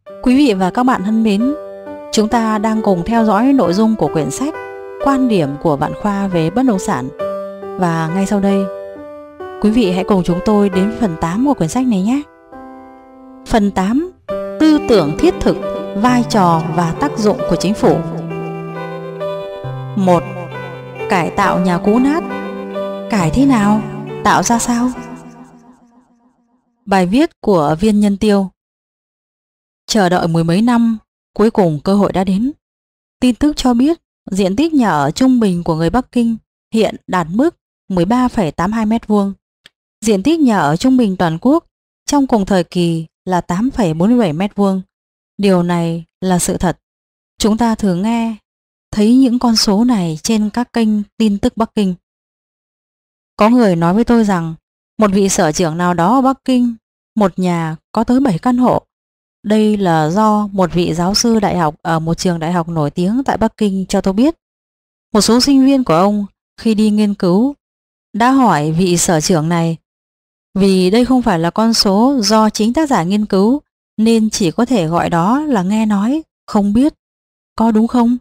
Quý vị và các bạn thân mến, chúng ta đang cùng theo dõi nội dung của quyển sách Quan điểm của Vạn Khoa về bất động sản. Và ngay sau đây, quý vị hãy cùng chúng tôi đến phần 8 của quyển sách này nhé. Phần 8: Tư tưởng thiết thực, vai trò và tác dụng của chính phủ. 1. Cải tạo nhà cũ nát. Cải thế nào? Tạo ra sao? Bài viết của Viên Nhân Tiêu. Chờ đợi mười mấy năm, cuối cùng cơ hội đã đến. Tin tức cho biết diện tích nhà ở trung bình của người Bắc Kinh hiện đạt mức 13,82 m². Diện tích nhà ở trung bình toàn quốc trong cùng thời kỳ là 8,47 m². Điều này là sự thật. Chúng ta thường nghe thấy những con số này trên các kênh tin tức Bắc Kinh. Có người nói với tôi rằng một vị sở trưởng nào đó ở Bắc Kinh, một nhà có tới 7 căn hộ. Đây là do một vị giáo sư đại học ở một trường đại học nổi tiếng tại Bắc Kinh cho tôi biết. Một số sinh viên của ông khi đi nghiên cứu đã hỏi vị sở trưởng này, vì đây không phải là con số do chính tác giả nghiên cứu nên chỉ có thể gọi đó là nghe nói, không biết. Có đúng không?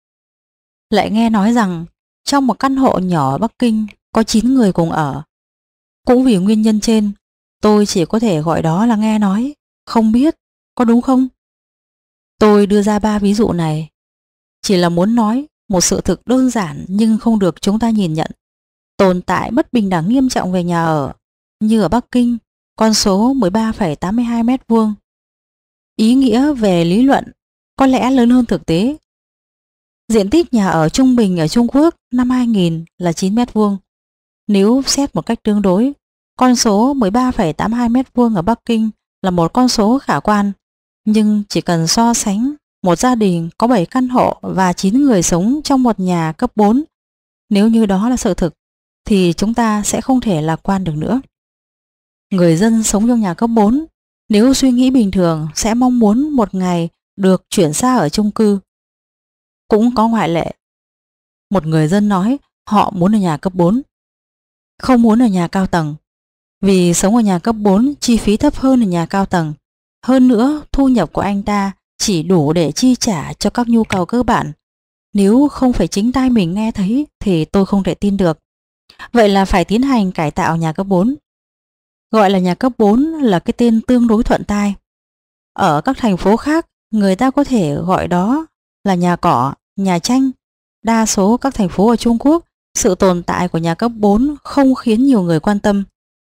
Lại nghe nói rằng trong một căn hộ nhỏ ở Bắc Kinh có 9 người cùng ở. Cũng vì nguyên nhân trên, tôi chỉ có thể gọi đó là nghe nói, không biết. Có đúng không? Tôi đưa ra 3 ví dụ này chỉ là muốn nói một sự thực đơn giản nhưng không được chúng ta nhìn nhận. Tồn tại bất bình đẳng nghiêm trọng về nhà ở, như ở Bắc Kinh, con số 13,82 m². Ý nghĩa về lý luận có lẽ lớn hơn thực tế. Diện tích nhà ở trung bình ở Trung Quốc năm 2000 là 9 m². Nếu xét một cách tương đối, con số 13,82 m² ở Bắc Kinh là một con số khả quan. Nhưng chỉ cần so sánh một gia đình có 7 căn hộ và 9 người sống trong một nhà cấp 4, nếu như đó là sự thực, thì chúng ta sẽ không thể lạc quan được nữa. Người dân sống trong nhà cấp 4, nếu suy nghĩ bình thường sẽ mong muốn một ngày được chuyển xa ở chung cư. Cũng có ngoại lệ. Một người dân nói họ muốn ở nhà cấp 4, không muốn ở nhà cao tầng, vì sống ở nhà cấp 4 chi phí thấp hơn ở nhà cao tầng. Hơn nữa, thu nhập của anh ta chỉ đủ để chi trả cho các nhu cầu cơ bản. Nếu không phải chính tai mình nghe thấy thì tôi không thể tin được. Vậy là phải tiến hành cải tạo nhà cấp 4. Gọi là nhà cấp 4 là cái tên tương đối thuận tai. Ở các thành phố khác, người ta có thể gọi đó là nhà cỏ, nhà tranh. Đa số các thành phố ở Trung Quốc, sự tồn tại của nhà cấp 4 không khiến nhiều người quan tâm.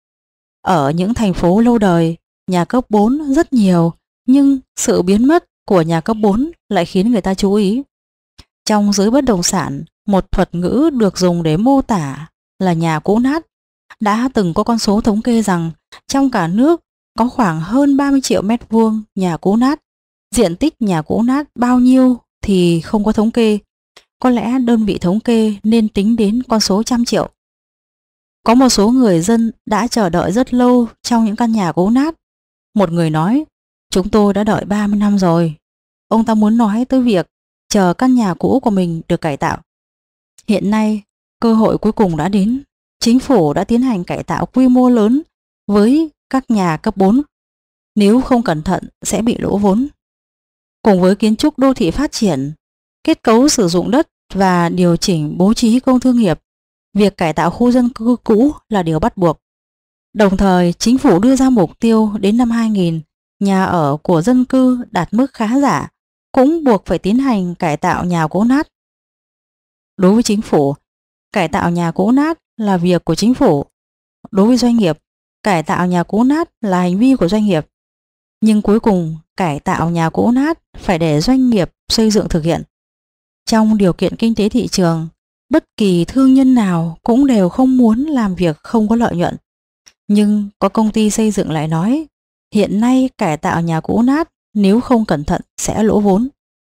Ở những thành phố lâu đời, nhà cấp 4 rất nhiều, nhưng sự biến mất của nhà cấp 4 lại khiến người ta chú ý. Trong giới bất động sản, một thuật ngữ được dùng để mô tả là nhà cũ nát. Đã từng có con số thống kê rằng trong cả nước có khoảng hơn 30 triệu m² nhà cũ nát. Diện tích nhà cũ nát bao nhiêu thì không có thống kê. Có lẽ đơn vị thống kê nên tính đến con số trăm triệu. Có một số người dân đã chờ đợi rất lâu trong những căn nhà cũ nát. Một người nói, chúng tôi đã đợi 30 năm rồi. Ông ta muốn nói tới việc chờ căn nhà cũ của mình được cải tạo. Hiện nay, cơ hội cuối cùng đã đến. Chính phủ đã tiến hành cải tạo quy mô lớn với các nhà cấp 4. Nếu không cẩn thận sẽ bị lỗ vốn. Cùng với kiến trúc đô thị phát triển, kết cấu sử dụng đất và điều chỉnh bố trí công thương nghiệp, việc cải tạo khu dân cư cũ là điều bắt buộc. Đồng thời, chính phủ đưa ra mục tiêu đến năm 2000, nhà ở của dân cư đạt mức khá giả, cũng buộc phải tiến hành cải tạo nhà cũ nát. Đối với chính phủ, cải tạo nhà cũ nát là việc của chính phủ. Đối với doanh nghiệp, cải tạo nhà cũ nát là hành vi của doanh nghiệp. Nhưng cuối cùng, cải tạo nhà cũ nát phải để doanh nghiệp xây dựng thực hiện. Trong điều kiện kinh tế thị trường, bất kỳ thương nhân nào cũng đều không muốn làm việc không có lợi nhuận. Nhưng có công ty xây dựng lại nói, hiện nay cải tạo nhà cũ nát nếu không cẩn thận sẽ lỗ vốn.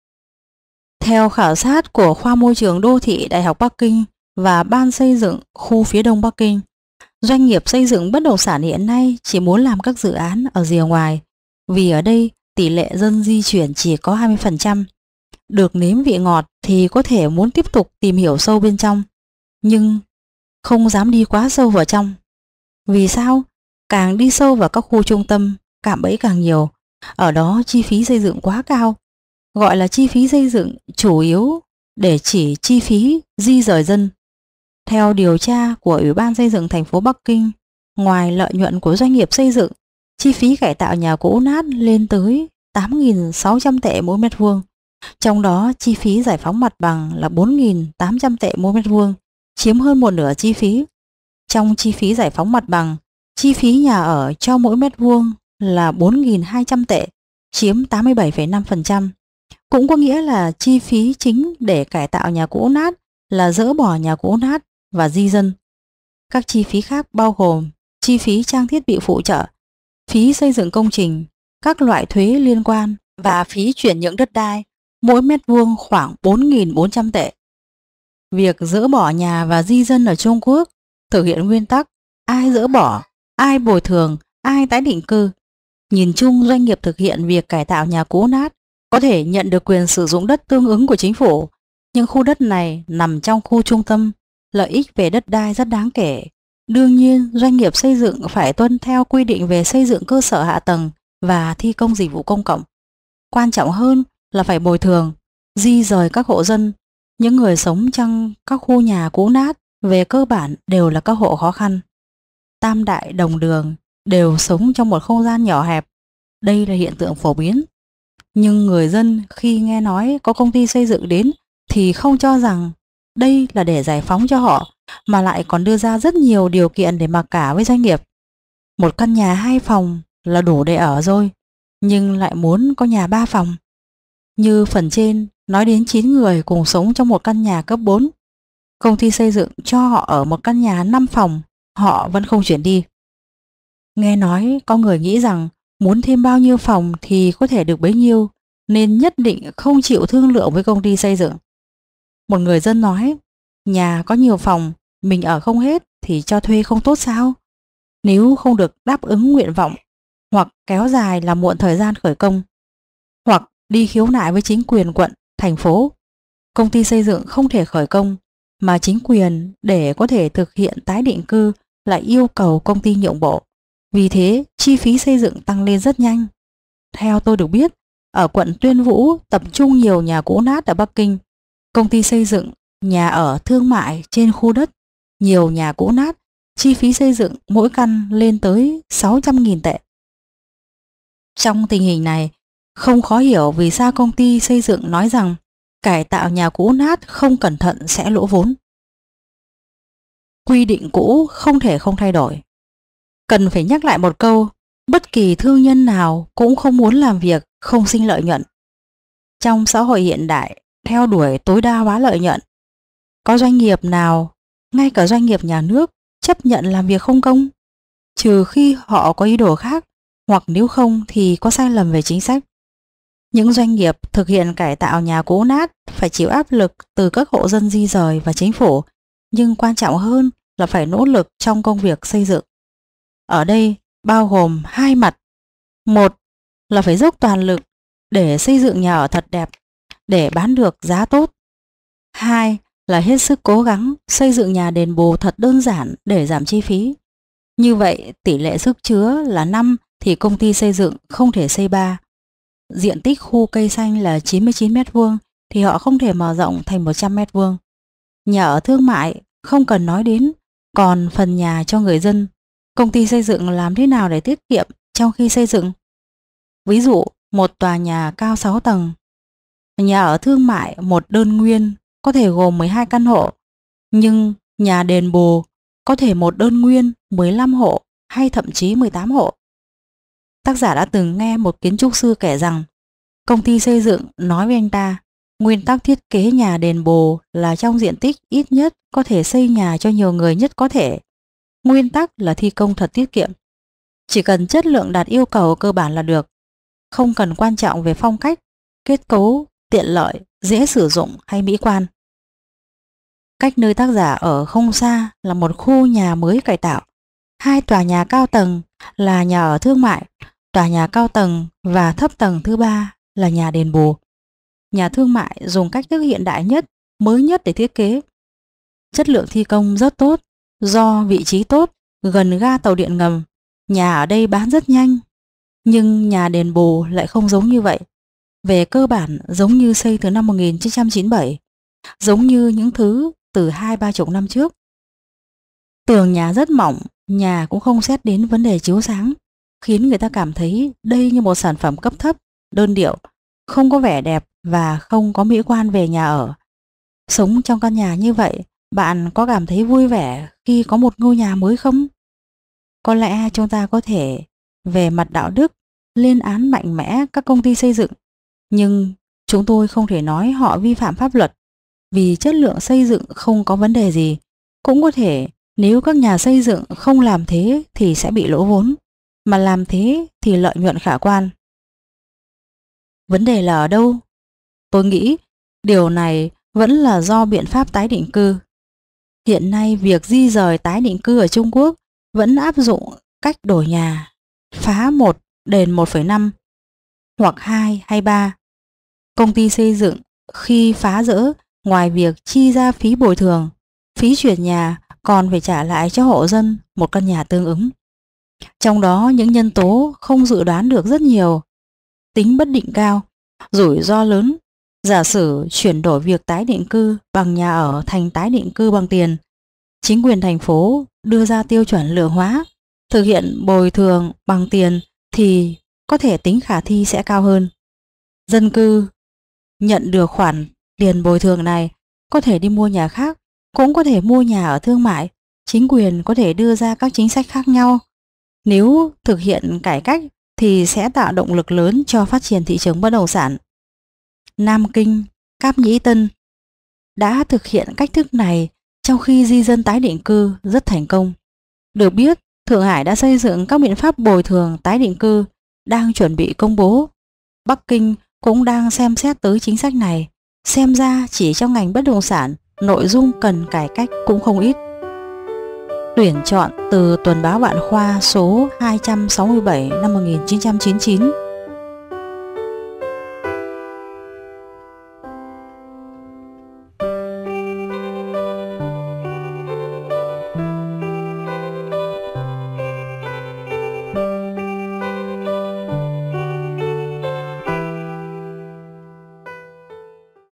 Theo khảo sát của khoa môi trường đô thị Đại học Bắc Kinh và Ban xây dựng khu phía Đông Bắc Kinh, doanh nghiệp xây dựng bất động sản hiện nay chỉ muốn làm các dự án ở rìa ngoài, vì ở đây tỷ lệ dân di chuyển chỉ có 20%. Được nếm vị ngọt thì có thể muốn tiếp tục tìm hiểu sâu bên trong, nhưng không dám đi quá sâu vào trong. Vì sao? Càng đi sâu vào các khu trung tâm, cạm bẫy càng nhiều, Ở đó chi phí xây dựng quá cao. Gọi là chi phí xây dựng chủ yếu để chỉ chi phí di dời dân. Theo điều tra của Ủy ban xây dựng thành phố Bắc Kinh, ngoài lợi nhuận của doanh nghiệp xây dựng, chi phí cải tạo nhà cũ nát lên tới 8.600 tệ mỗi mét vuông. Trong đó chi phí giải phóng mặt bằng là 4.800 tệ mỗi mét vuông, chiếm hơn một nửa chi phí. Trong chi phí giải phóng mặt bằng, chi phí nhà ở cho mỗi mét vuông là 4.200 tệ, chiếm 87,5%. Cũng có nghĩa là chi phí chính để cải tạo nhà cũ nát là dỡ bỏ nhà cũ nát và di dân. Các chi phí khác bao gồm chi phí trang thiết bị phụ trợ, phí xây dựng công trình, các loại thuế liên quan và phí chuyển nhượng đất đai, mỗi mét vuông khoảng 4.400 tệ. Việc dỡ bỏ nhà và di dân ở Trung Quốc thực hiện nguyên tắc ai dỡ bỏ, ai bồi thường, ai tái định cư. Nhìn chung, doanh nghiệp thực hiện việc cải tạo nhà cũ nát có thể nhận được quyền sử dụng đất tương ứng của chính phủ, nhưng khu đất này nằm trong khu trung tâm, lợi ích về đất đai rất đáng kể. Đương nhiên, doanh nghiệp xây dựng phải tuân theo quy định về xây dựng cơ sở hạ tầng và thi công dịch vụ công cộng. Quan trọng hơn là phải bồi thường, di rời các hộ dân. Những người sống trong các khu nhà cũ nát về cơ bản đều là các hộ khó khăn. Tam đại đồng đường đều sống trong một không gian nhỏ hẹp. Đây là hiện tượng phổ biến. Nhưng người dân khi nghe nói có công ty xây dựng đến thì không cho rằng đây là để giải phóng cho họ, mà lại còn đưa ra rất nhiều điều kiện để mặc cả với doanh nghiệp. Một căn nhà 2 phòng là đủ để ở rồi, nhưng lại muốn có nhà 3 phòng. Như phần trên nói đến 9 người cùng sống trong một căn nhà cấp 4. Công ty xây dựng cho họ ở một căn nhà 5 phòng, họ vẫn không chuyển đi. Nghe nói có người nghĩ rằng muốn thêm bao nhiêu phòng thì có thể được bấy nhiêu, nên nhất định không chịu thương lượng với công ty xây dựng. Một người dân nói, nhà có nhiều phòng, mình ở không hết thì cho thuê không tốt sao? Nếu không được đáp ứng nguyện vọng, hoặc kéo dài làm muộn thời gian khởi công, hoặc đi khiếu nại với chính quyền quận, thành phố, công ty xây dựng không thể khởi công, mà chính quyền để có thể thực hiện tái định cư lại yêu cầu công ty nhượng bộ. Vì thế, chi phí xây dựng tăng lên rất nhanh. Theo tôi được biết, ở quận Tuyên Vũ tập trung nhiều nhà cũ nát ở Bắc Kinh. Công ty xây dựng nhà ở thương mại trên khu đất, nhiều nhà cũ nát, chi phí xây dựng mỗi căn lên tới 600.000 tệ. Trong tình hình này, không khó hiểu vì sao công ty xây dựng nói rằng cải tạo nhà cũ nát không cẩn thận sẽ lỗ vốn. Quy định cũ không thể không thay đổi. Cần phải nhắc lại một câu, bất kỳ thương nhân nào cũng không muốn làm việc không sinh lợi nhuận. Trong xã hội hiện đại, theo đuổi tối đa hóa lợi nhuận, có doanh nghiệp nào, ngay cả doanh nghiệp nhà nước, chấp nhận làm việc không công? Trừ khi họ có ý đồ khác, hoặc nếu không thì có sai lầm về chính sách. Những doanh nghiệp thực hiện cải tạo nhà cũ nát phải chịu áp lực từ các hộ dân di rời và chính phủ, nhưng quan trọng hơn là phải nỗ lực trong công việc xây dựng. Ở đây bao gồm 2 mặt. Một là phải dốc toàn lực để xây dựng nhà ở thật đẹp, để bán được giá tốt. 2 là hết sức cố gắng xây dựng nhà đền bù thật đơn giản để giảm chi phí. Như vậy tỷ lệ sức chứa là 5 thì công ty xây dựng không thể xây 3. Diện tích khu cây xanh là 99 m² thì họ không thể mở rộng thành 100 m². Nhà ở thương mại không cần nói đến, còn phần nhà cho người dân, công ty xây dựng làm thế nào để tiết kiệm trong khi xây dựng? Ví dụ, một tòa nhà cao 6 tầng. Nhà ở thương mại một đơn nguyên có thể gồm 12 căn hộ, nhưng nhà đền bù có thể một đơn nguyên 15 hộ hay thậm chí 18 hộ. Tác giả đã từng nghe một kiến trúc sư kể rằng công ty xây dựng nói với anh ta nguyên tắc thiết kế nhà đền bù là trong diện tích ít nhất có thể xây nhà cho nhiều người nhất có thể. Nguyên tắc là thi công thật tiết kiệm. Chỉ cần chất lượng đạt yêu cầu cơ bản là được. Không cần quan trọng về phong cách, kết cấu, tiện lợi, dễ sử dụng hay mỹ quan. Cách nơi tác giả ở không xa là một khu nhà mới cải tạo. 2 tòa nhà cao tầng là nhà ở thương mại, tòa nhà cao tầng và thấp tầng thứ 3 là nhà đền bù. Nhà thương mại dùng cách thức hiện đại nhất, mới nhất để thiết kế. Chất lượng thi công rất tốt, do vị trí tốt, gần ga tàu điện ngầm. Nhà ở đây bán rất nhanh. Nhưng nhà đền bù lại không giống như vậy. Về cơ bản giống như xây từ năm 1997, giống như những thứ từ 20-30 năm trước. Tường nhà rất mỏng, nhà cũng không xét đến vấn đề chiếu sáng, khiến người ta cảm thấy đây như một sản phẩm cấp thấp, đơn điệu, không có vẻ đẹp và không có mỹ quan về nhà ở. Sống trong căn nhà như vậy, bạn có cảm thấy vui vẻ khi có một ngôi nhà mới không? Có lẽ chúng ta có thể, về mặt đạo đức, lên án mạnh mẽ các công ty xây dựng, nhưng chúng tôi không thể nói họ vi phạm pháp luật, vì chất lượng xây dựng không có vấn đề gì. Cũng có thể nếu các nhà xây dựng không làm thế thì sẽ bị lỗ vốn, mà làm thế thì lợi nhuận khả quan. Vấn đề là ở đâu? Tôi nghĩ điều này vẫn là do biện pháp tái định cư. Hiện nay việc di rời tái định cư ở Trung Quốc vẫn áp dụng cách đổi nhà, phá 1 đền 1,5 hoặc 2 hay 3. Công ty xây dựng khi phá rỡ, ngoài việc chi ra phí bồi thường, phí chuyển nhà còn phải trả lại cho hộ dân một căn nhà tương ứng. Trong đó những nhân tố không dự đoán được rất nhiều, tính bất định cao, rủi ro lớn. Giả sử chuyển đổi việc tái định cư bằng nhà ở thành tái định cư bằng tiền, chính quyền thành phố đưa ra tiêu chuẩn lượng hóa, thực hiện bồi thường bằng tiền thì có thể tính khả thi sẽ cao hơn. Dân cư nhận được khoản tiền bồi thường này có thể đi mua nhà khác, cũng có thể mua nhà ở thương mại. Chính quyền có thể đưa ra các chính sách khác nhau. Nếu thực hiện cải cách thì sẽ tạo động lực lớn cho phát triển thị trường bất động sản. Nam Kinh, Cáp Nhĩ Tân đã thực hiện cách thức này trong khi di dân tái định cư rất thành công. Được biết, Thượng Hải đã xây dựng các biện pháp bồi thường tái định cư, đang chuẩn bị công bố. Bắc Kinh cũng đang xem xét tới chính sách này. Xem ra chỉ trong ngành bất động sản, nội dung cần cải cách cũng không ít. Tuyển chọn từ Tuần báo Vạn Khoa số 267 năm 1999.